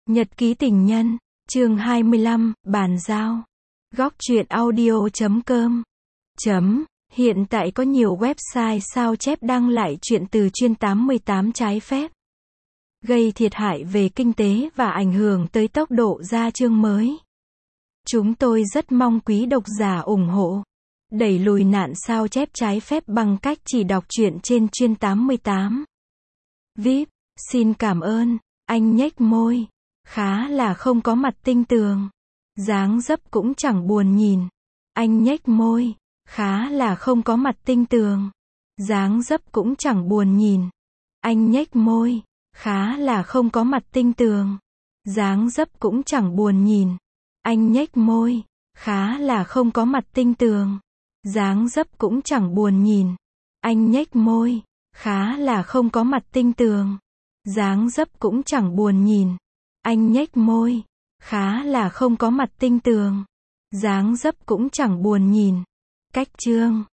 Nhật ký tình nhân, chương 25, bàn giao. Góc truyện audio.com. Hiện tại có nhiều website sao chép đăng lại chuyện từ chuyên 88 trái phép, gây thiệt hại về kinh tế và ảnh hưởng tới tốc độ ra chương mới. Chúng tôi rất mong quý độc giả ủng hộ, đẩy lùi nạn sao chép trái phép bằng cách chỉ đọc truyện trên chuyên 88. VIP, xin cảm ơn. Anh nhếch môi, khá là không có mặt tinh tường, dáng dấp cũng chẳng buồn nhìn. Anh nhếch môi, khá là không có mặt tinh tường, dáng dấp cũng chẳng buồn nhìn. Anh nhếch môi, khá là không có mặt tinh tường, dáng dấp cũng chẳng buồn nhìn. Anh nhếch môi, khá là không có mặt tinh tường, dáng dấp cũng chẳng buồn nhìn. Anh nhếch môi, khá là không có mặt tinh tường, dáng dấp cũng chẳng buồn nhìn. Anh nhếch môi, khá là không có mặt tinh tường, dáng dấp cũng chẳng buồn nhìn. Cách chương